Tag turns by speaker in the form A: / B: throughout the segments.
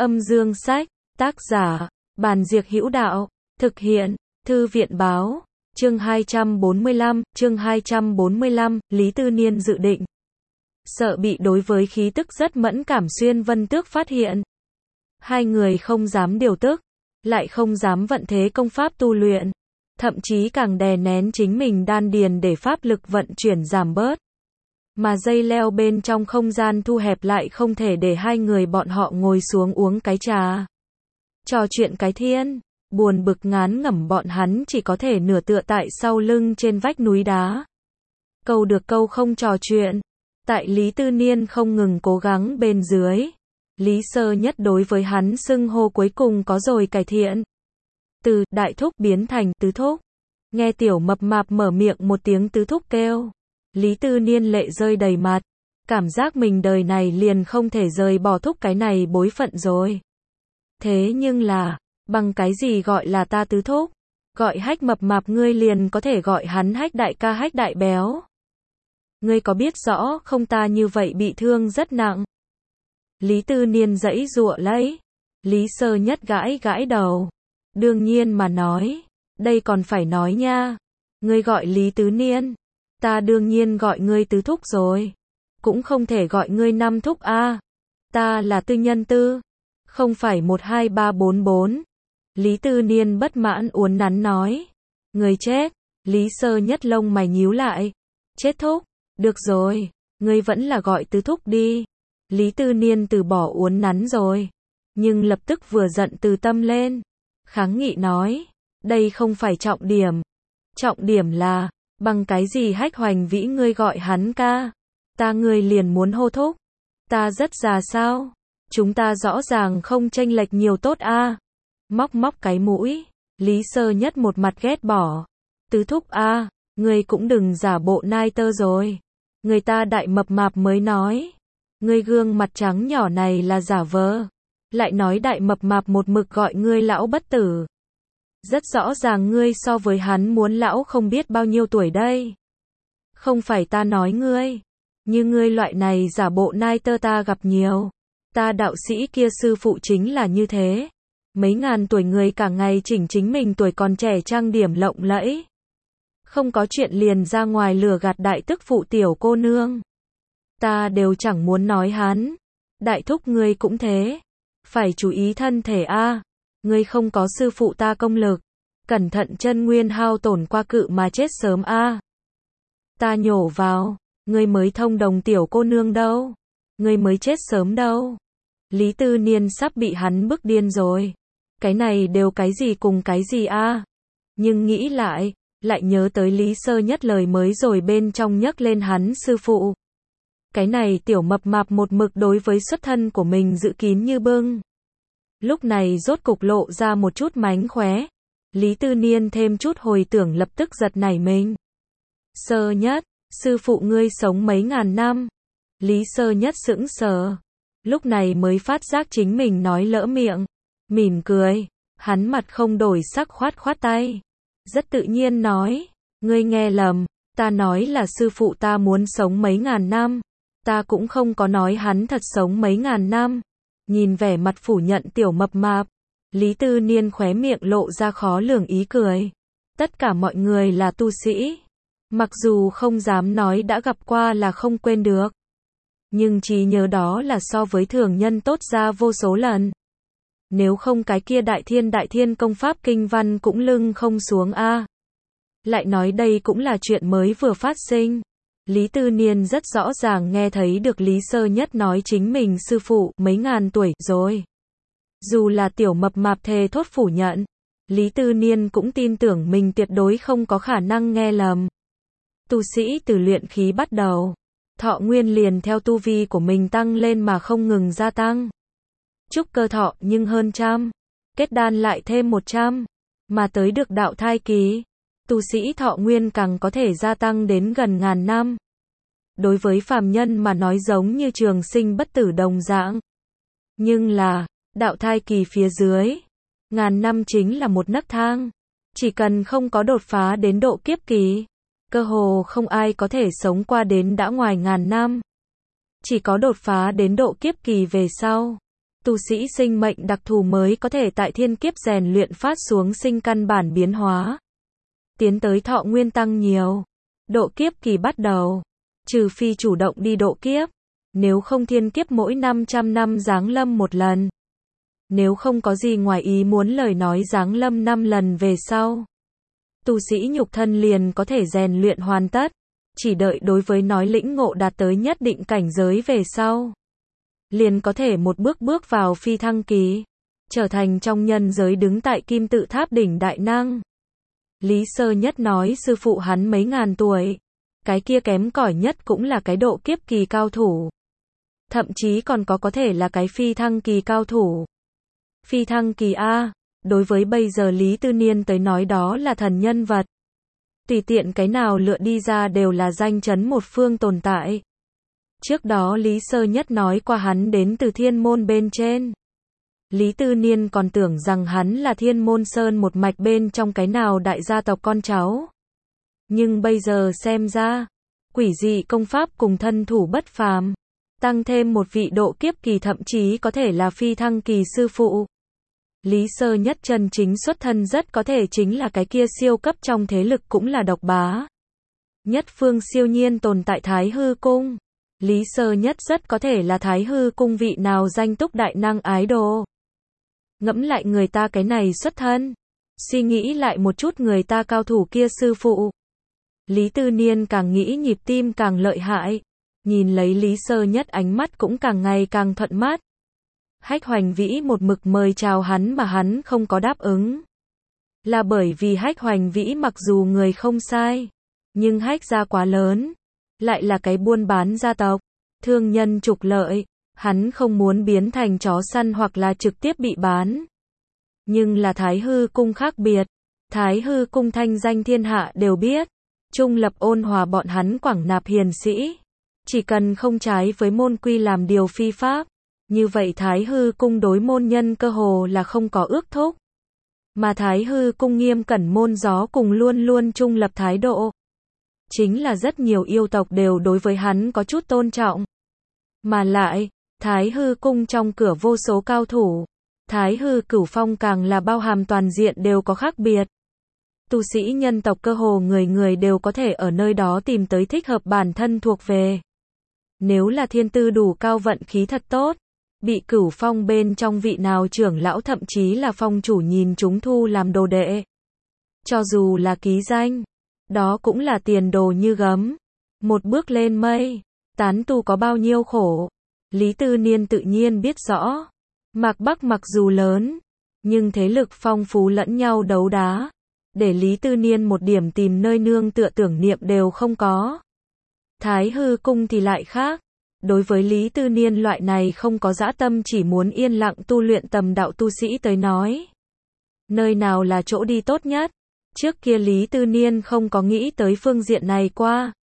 A: Âm dương sách, tác giả, Bàn Diệc Hữu Đạo, thực hiện, Thư viện báo, chương 245, Lý Tư Niên dự định. Sợ bị đối với khí tức rất mẫn cảm Xuyên Vân Tước phát hiện. Hai người không dám điều tức, lại không dám vận thế công pháp tu luyện, thậm chí càng đè nén chính mình đan điền để pháp lực vận chuyển giảm bớt. Mà dây leo bên trong không gian thu hẹp lại không thể để hai người bọn họ ngồi xuống uống cái trà, trò chuyện cái thiên. Buồn bực ngán ngẩm bọn hắn chỉ có thể nửa tựa tại sau lưng trên vách núi đá. Câu được câu không trò chuyện. Tại Lý Tư Niên không ngừng cố gắng bên dưới, Lý Sơ Nhất đối với hắn xưng hô cuối cùng có rồi cải thiện. Từ đại thúc biến thành tứ thúc. Nghe tiểu mập mạp mở miệng một tiếng tứ thúc kêu, Lý Tư Niên lệ rơi đầy mặt, cảm giác mình đời này liền không thể rời bỏ thúc cái này bối phận rồi. Thế nhưng là, bằng cái gì gọi là ta tứ thúc? Gọi Hách mập mạp ngươi liền có thể gọi hắn Hách đại ca Hách đại béo. Ngươi có biết rõ không ta như vậy bị thương rất nặng. Lý Tư Niên giãy giụa lấy. Lý Sơ Nhất gãi gãi đầu. Đương nhiên mà nói, đây còn phải nói nha. Ngươi gọi Lý Tứ Niên, ta đương nhiên gọi ngươi tứ thúc rồi. Cũng không thể gọi ngươi năm thúc a. Ta là Tư Nhân Tư, không phải 12344. Lý Tư Niên bất mãn uốn nắn nói. Ngươi chết. Lý Sơ Nhất lông mày nhíu lại. Chết thúc. Được rồi, ngươi vẫn là gọi tứ thúc đi. Lý Tư Niên từ bỏ uốn nắn rồi, nhưng lập tức vừa giận từ tâm lên. Kháng nghị nói, đây không phải trọng điểm. Trọng điểm là, bằng cái gì Hách Hoành Vĩ ngươi gọi hắn ca? Ta ngươi liền muốn hô thúc. Ta rất già sao? Chúng ta rõ ràng không chênh lệch nhiều tốt a. Móc móc cái mũi, Lý Sơ Nhất một mặt ghét bỏ. Tứ thúc a, ngươi cũng đừng giả bộ nai tơ rồi. Người ta đại mập mạp mới nói, ngươi gương mặt trắng nhỏ này là giả vờ. Lại nói đại mập mạp một mực gọi ngươi lão bất tử. Rất rõ ràng ngươi so với hắn muốn lão không biết bao nhiêu tuổi đây. Không phải ta nói ngươi, như ngươi loại này giả bộ nai tơ ta gặp nhiều. Ta đạo sĩ kia sư phụ chính là như thế. Mấy ngàn tuổi người cả ngày chỉnh chính mình tuổi còn trẻ trang điểm lộng lẫy. Không có chuyện liền ra ngoài lừa gạt đại tức phụ tiểu cô nương. Ta đều chẳng muốn nói hắn. Đại thúc ngươi cũng thế. Phải chú ý thân thể a. Ngươi không có sư phụ ta công lực. Cẩn thận chân nguyên hao tổn qua cự mà chết sớm a. Ta nhổ vào. Ngươi mới thông đồng tiểu cô nương đâu. Ngươi mới chết sớm đâu. Lý Tư Niên sắp bị hắn bức điên rồi. Cái này đều cái gì cùng cái gì a. Nhưng nghĩ lại, lại nhớ tới Lý Sơ Nhất lời mới rồi bên trong nhắc lên hắn sư phụ. Cái này tiểu mập mạp một mực đối với xuất thân của mình giữ kín như bưng. Lúc này rốt cục lộ ra một chút mánh khóe. Lý Tư Niên thêm chút hồi tưởng lập tức giật nảy mình. Sơ Nhất, sư phụ ngươi sống mấy ngàn năm. Lý Sơ Nhất sững sờ. Lúc này mới phát giác chính mình nói lỡ miệng. Mỉm cười, hắn mặt không đổi sắc khoát khoát tay. Rất tự nhiên nói, ngươi nghe lầm, ta nói là sư phụ ta muốn sống mấy ngàn năm. Ta cũng không có nói hắn thật sống mấy ngàn năm. Nhìn vẻ mặt phủ nhận tiểu mập mạp, Lý Tư Niên khóe miệng lộ ra khó lường ý cười. Tất cả mọi người là tu sĩ. Mặc dù không dám nói đã gặp qua là không quên được. Nhưng trí nhớ đó là so với thường nhân tốt ra vô số lần. Nếu không cái kia đại thiên công pháp kinh văn cũng lưng không xuống a. Lại nói đây cũng là chuyện mới vừa phát sinh. Lý Tư Niên rất rõ ràng nghe thấy được Lý Sơ Nhất nói chính mình sư phụ mấy ngàn tuổi rồi. Dù là tiểu mập mạp thề thốt phủ nhận, Lý Tư Niên cũng tin tưởng mình tuyệt đối không có khả năng nghe lầm. Tu sĩ từ luyện khí bắt đầu, thọ nguyên liền theo tu vi của mình tăng lên mà không ngừng gia tăng. Trúc cơ thọ nhưng hơn trăm, kết đan lại thêm 100, mà tới được đạo thai kỳ, tu sĩ thọ nguyên càng có thể gia tăng đến gần ngàn năm. Đối với phàm nhân mà nói giống như trường sinh bất tử đồng dạng. Nhưng là, đạo thai kỳ phía dưới, ngàn năm chính là một nấc thang. Chỉ cần không có đột phá đến độ kiếp kỳ, cơ hồ không ai có thể sống qua đến đã ngoài ngàn năm. Chỉ có đột phá đến độ kiếp kỳ về sau, Tu sĩ sinh mệnh đặc thù mới có thể tại thiên kiếp rèn luyện phát xuống sinh căn bản biến hóa. Tiến tới thọ nguyên tăng nhiều. Độ kiếp kỳ bắt đầu. Trừ phi chủ động đi độ kiếp. Nếu không thiên kiếp mỗi 500 năm giáng lâm một lần. Nếu không có gì ngoài ý muốn lời nói giáng lâm 5 lần về sau. Tu sĩ nhục thân liền có thể rèn luyện hoàn tất. Chỉ đợi đối với nói lĩnh ngộ đạt tới nhất định cảnh giới về sau. Liền có thể một bước bước vào phi thăng kỳ. Trở thành trong nhân giới đứng tại kim tự tháp đỉnh đại năng. Lý Sơ Nhất nói sư phụ hắn mấy ngàn tuổi. Cái kia kém cỏi nhất cũng là cái độ kiếp kỳ cao thủ. Thậm chí còn có thể là cái phi thăng kỳ cao thủ. Phi thăng kỳ A, đối với bây giờ Lý Tư Niên tới nói đó là thần nhân vật. Tùy tiện cái nào lựa đi ra đều là danh chấn một phương tồn tại. Trước đó Lý Sơ Nhất nói qua hắn đến từ thiên môn bên trên. Lý Tư Niên còn tưởng rằng hắn là thiên môn sơn một mạch bên trong cái nào đại gia tộc con cháu. Nhưng bây giờ xem ra, quỷ dị công pháp cùng thân thủ bất phàm. Tăng thêm một vị độ kiếp kỳ thậm chí có thể là phi thăng kỳ sư phụ. Lý Sơ Nhất chân chính xuất thân rất có thể chính là cái kia siêu cấp trong thế lực cũng là độc bá. Nhất phương siêu nhiên tồn tại Thái Hư Cung. Lý Sơ Nhất rất có thể là Thái Hư Cung vị nào danh túc đại năng ái đồ. Ngẫm lại người ta cái này xuất thân. Suy nghĩ lại một chút người ta cao thủ kia sư phụ. Lý Tư Niên càng nghĩ nhịp tim càng lợi hại. Nhìn lấy Lý Sơ Nhất ánh mắt cũng càng ngày càng thuận mắt. Hách Hoành Vĩ một mực mời chào hắn mà hắn không có đáp ứng. Là bởi vì Hách Hoành Vĩ mặc dù người không sai. Nhưng Hách gia quá lớn. Lại là cái buôn bán gia tộc. Thương nhân trục lợi. Hắn không muốn biến thành chó săn hoặc là trực tiếp bị bán. Nhưng là Thái Hư Cung khác biệt. Thái Hư Cung thanh danh thiên hạ đều biết. Trung lập ôn hòa bọn hắn quảng nạp hiền sĩ. Chỉ cần không trái với môn quy làm điều phi pháp. Như vậy Thái Hư Cung đối môn nhân cơ hồ là không có ước thúc. Mà Thái Hư Cung nghiêm cẩn môn gió cùng luôn luôn trung lập thái độ. Chính là rất nhiều yêu tộc đều đối với hắn có chút tôn trọng. Mà lại, Thái Hư Cung trong cửa vô số cao thủ. Thái Hư Cửu Phong càng là bao hàm toàn diện đều có khác biệt. Tu sĩ nhân tộc cơ hồ người người đều có thể ở nơi đó tìm tới thích hợp bản thân thuộc về. Nếu là thiên tư đủ cao vận khí thật tốt, bị Cửu Phong bên trong vị nào trưởng lão thậm chí là phong chủ nhìn chúng thu làm đồ đệ. Cho dù là ký danh, đó cũng là tiền đồ như gấm. Một bước lên mây, tán tu có bao nhiêu khổ. Lý Tư Niên tự nhiên biết rõ. Mạc Bắc mặc dù lớn, nhưng thế lực phong phú lẫn nhau đấu đá. Để Lý Tư Niên một điểm tìm nơi nương tựa tưởng niệm đều không có. Thái Hư Cung thì lại khác. Đối với Lý Tư Niên loại này không có dã tâm chỉ muốn yên lặng tu luyện tầm đạo tu sĩ tới nói. Nơi nào là chỗ đi tốt nhất? Trước kia Lý Tư Niên không có nghĩ tới phương diện này qua.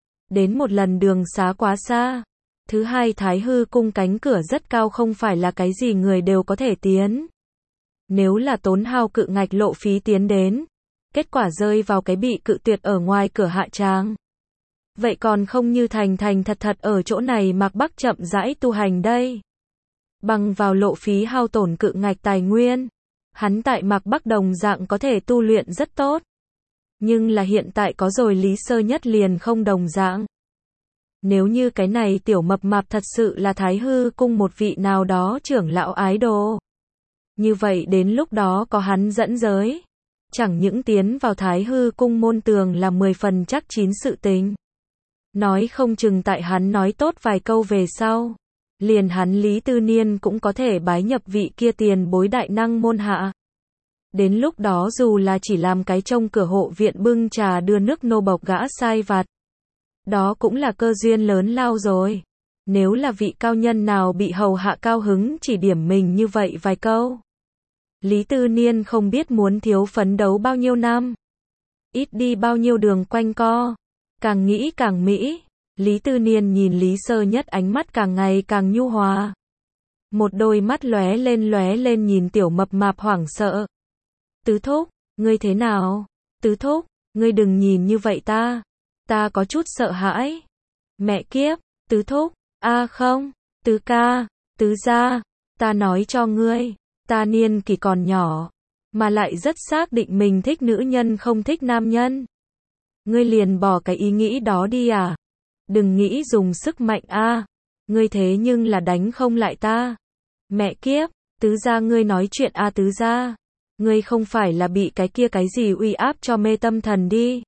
A: Đến một lần đường xá quá xa. Thứ hai Thái Hư Cung cánh cửa rất cao không phải là cái gì người đều có thể tiến. Nếu là tốn hao cự ngạch lộ phí tiến đến. Kết quả rơi vào cái bị cự tuyệt ở ngoài cửa hạ tràng. Vậy còn không như thành thật thật ở chỗ này Mạc Bắc chậm rãi tu hành đây. Bằng vào lộ phí hao tổn cự ngạch tài nguyên. Hắn tại Mạc Bắc đồng dạng có thể tu luyện rất tốt. Nhưng là hiện tại có rồi Lý Sơ Nhất liền không đồng dạng. Nếu như cái này tiểu mập mạp thật sự là Thái Hư Cung một vị nào đó trưởng lão ái đồ. Như vậy đến lúc đó có hắn dẫn giới. Chẳng những tiến vào Thái Hư Cung môn tường là 10 phần chắc chín sự tình. Nói không chừng tại hắn nói tốt vài câu về sau. Liền hắn Lý Tư Niên cũng có thể bái nhập vị kia tiền bối đại năng môn hạ. Đến lúc đó dù là chỉ làm cái trông cửa hộ viện bưng trà đưa nước nô bộc gã sai vặt. Đó cũng là cơ duyên lớn lao rồi. Nếu là vị cao nhân nào bị hầu hạ cao hứng chỉ điểm mình như vậy vài câu. Lý Tư Niên không biết muốn thiếu phấn đấu bao nhiêu năm. Ít đi bao nhiêu đường quanh co. Càng nghĩ càng mỹ. Lý Tư Niên nhìn Lý Sơ Nhất ánh mắt càng ngày càng nhu hòa. Một đôi mắt lóe lên nhìn tiểu mập mạp hoảng sợ. Tứ thúc, ngươi thế nào? Tứ thúc, ngươi đừng nhìn như vậy ta. Ta có chút sợ hãi. Mẹ kiếp, tứ thúc, không, tứ ca, tứ gia, Ta nói cho ngươi, ta niên kỷ còn nhỏ, mà lại rất xác định mình thích nữ nhân không thích nam nhân. Ngươi liền bỏ cái ý nghĩ đó đi à? Đừng nghĩ dùng sức mạnh a, ngươi thế nhưng là đánh không lại ta. Mẹ kiếp, tứ gia ngươi nói chuyện a tứ gia. Ngươi không phải là bị cái kia cái gì uy áp cho mê tâm thần đi.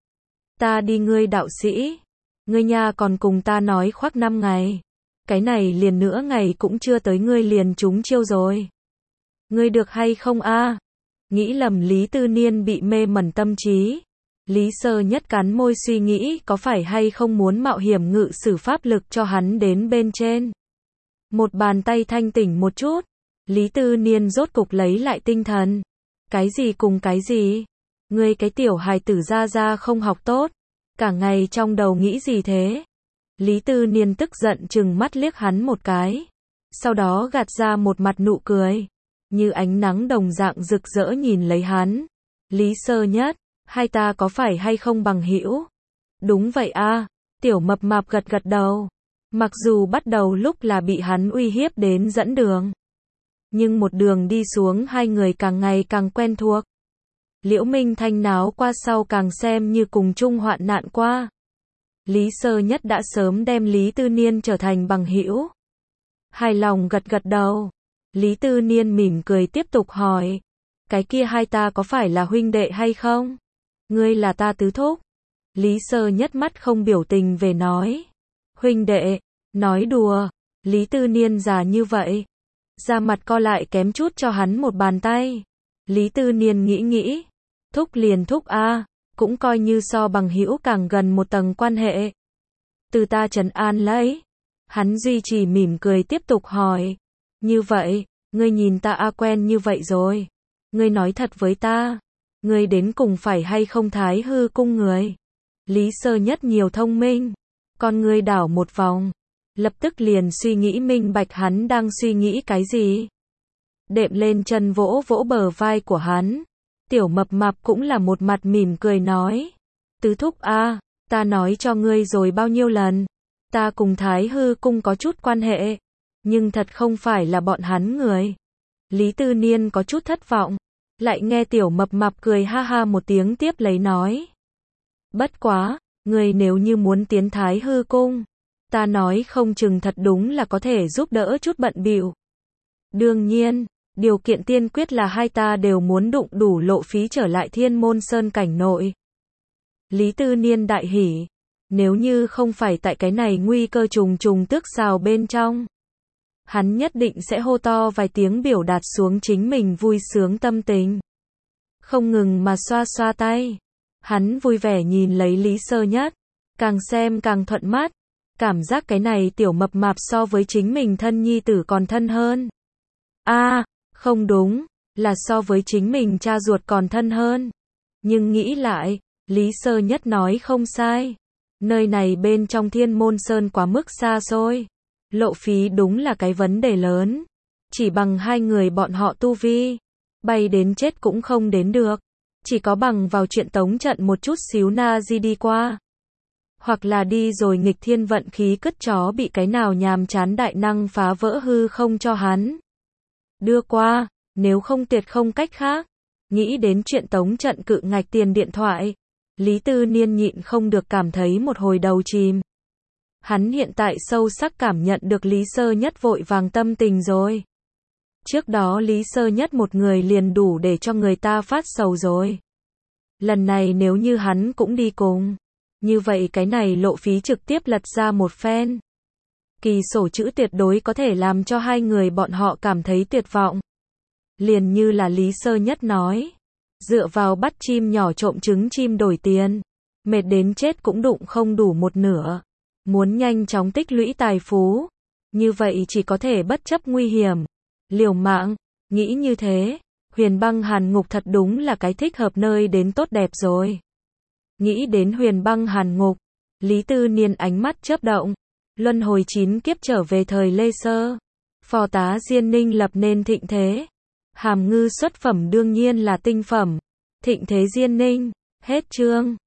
A: Ta đi ngươi đạo sĩ. Ngươi nha còn cùng ta nói khoác 5 ngày. Cái này liền nữa ngày cũng chưa tới ngươi liền trúng chiêu rồi. Ngươi được hay không a? Nghĩ lầm Lý Tư Niên bị mê mẩn tâm trí. Lý Sơ Nhất cắn môi suy nghĩ có phải hay không muốn mạo hiểm ngự sử pháp lực cho hắn đến bên trên. Một bàn tay thanh tỉnh một chút. Lý Tư Niên rốt cục lấy lại tinh thần. Cái gì cùng cái gì? Ngươi cái tiểu hài tử ra không học tốt. Cả ngày trong đầu nghĩ gì thế? Lý Tư Niên tức giận trừng mắt liếc hắn một cái. Sau đó gạt ra một mặt nụ cười. Như ánh nắng đồng dạng rực rỡ nhìn lấy hắn. Lý Sơ Nhất, hai ta có phải hay không bằng hữu? Đúng vậy a, tiểu mập mạp gật gật đầu. Mặc dù bắt đầu lúc là bị hắn uy hiếp đến dẫn đường. Nhưng một đường đi xuống hai người càng ngày càng quen thuộc. Liễu Minh Thanh náo qua sau càng xem như cùng chung hoạn nạn qua. Lý Sơ Nhất đã sớm đem Lý Tư Niên trở thành bằng hữu. Hài lòng gật gật đầu. Lý Tư Niên mỉm cười tiếp tục hỏi. Cái kia hai ta có phải là huynh đệ hay không? Ngươi là ta tứ thúc. Lý Sơ Nhất mắt không biểu tình về nói. Huynh đệ, nói đùa. Lý Tư Niên già như vậy. Da mặt co lại kém chút cho hắn một bàn tay. Lý Tư Niên nghĩ. Thúc liền thúc a, cũng coi như so bằng hữu càng gần một tầng quan hệ. Từ ta trấn an lấy. Hắn duy trì mỉm cười tiếp tục hỏi. Như vậy, ngươi nhìn ta quen như vậy rồi. Ngươi nói thật với ta. Ngươi đến cùng phải hay không Thái Hư cung người. Lý Sơ Nhất nhiều thông minh. Con ngươi đảo một vòng. Lập tức liền suy nghĩ minh bạch hắn đang suy nghĩ cái gì. Đệm lên chân vỗ vỗ bờ vai của hắn. Tiểu mập mạp cũng là một mặt mỉm cười nói. Tứ thúc a, ta nói cho ngươi rồi bao nhiêu lần. Ta cùng Thái Hư cung có chút quan hệ. Nhưng thật không phải là bọn hắn người. Lý Tư Niên có chút thất vọng. Lại nghe tiểu mập mạp cười ha ha một tiếng tiếp lấy nói. Bất quá, ngươi nếu như muốn tiến Thái Hư cung. Ta nói không chừng thật đúng là có thể giúp đỡ chút bận bịu. Đương nhiên, điều kiện tiên quyết là hai ta đều muốn đụng đủ lộ phí trở lại Thiên Môn Sơn cảnh nội. Lý Tư Niên đại hỉ. Nếu như không phải tại cái này nguy cơ trùng trùng tước xào bên trong. Hắn nhất định sẽ hô to vài tiếng biểu đạt xuống chính mình vui sướng tâm tình. Không ngừng mà xoa xoa tay. Hắn vui vẻ nhìn lấy Lý Sơ Nhất. Càng xem càng thuận mắt. Cảm giác cái này tiểu mập mạp so với chính mình thân nhi tử còn thân hơn. Không đúng, là so với chính mình cha ruột còn thân hơn. Nhưng nghĩ lại, Lý Sơ Nhất nói không sai. Nơi này bên trong Thiên Môn Sơn quá mức xa xôi. Lộ phí đúng là cái vấn đề lớn. Chỉ bằng hai người bọn họ tu vi. Bay đến chết cũng không đến được. Chỉ có bằng vào chuyện tống trận một chút xíu na di đi qua. Hoặc là đi rồi nghịch thiên vận khí cất chó bị cái nào nhàm chán đại năng phá vỡ hư không cho hắn. Đưa qua, nếu không tuyệt không cách khác. Nghĩ đến chuyện tống trận cự ngạch tiền điện thoại. Lý Tư Niên nhịn không được cảm thấy một hồi đầu chìm. Hắn hiện tại sâu sắc cảm nhận được Lý Sơ Nhất vội vàng tâm tình rồi. Trước đó Lý Sơ Nhất một người liền đủ để cho người ta phát sầu rồi. Lần này nếu như hắn cũng đi cùng. Như vậy cái này lộ phí trực tiếp lật ra một phen. Kỳ sổ chữ tuyệt đối có thể làm cho hai người bọn họ cảm thấy tuyệt vọng. Liền như là Lý Sơ Nhất nói. Dựa vào bắt chim nhỏ trộm trứng chim đổi tiền. Mệt đến chết cũng đụng không đủ một nửa. Muốn nhanh chóng tích lũy tài phú. Như vậy chỉ có thể bất chấp nguy hiểm. Liều mạng. Nghĩ như thế. Huyền Băng Hàn Ngục thật đúng là cái thích hợp nơi đến tốt đẹp rồi. Nghĩ đến Huyền Băng Hàn Ngục. Lý Tư Niên ánh mắt chớp động. Luân hồi 9 kiếp trở về thời Lê Sơ. Phò tá Diên Ninh lập nên thịnh thế. Hàm ngư xuất phẩm đương nhiên là tinh phẩm. Thịnh thế Diên Ninh. Hết chương.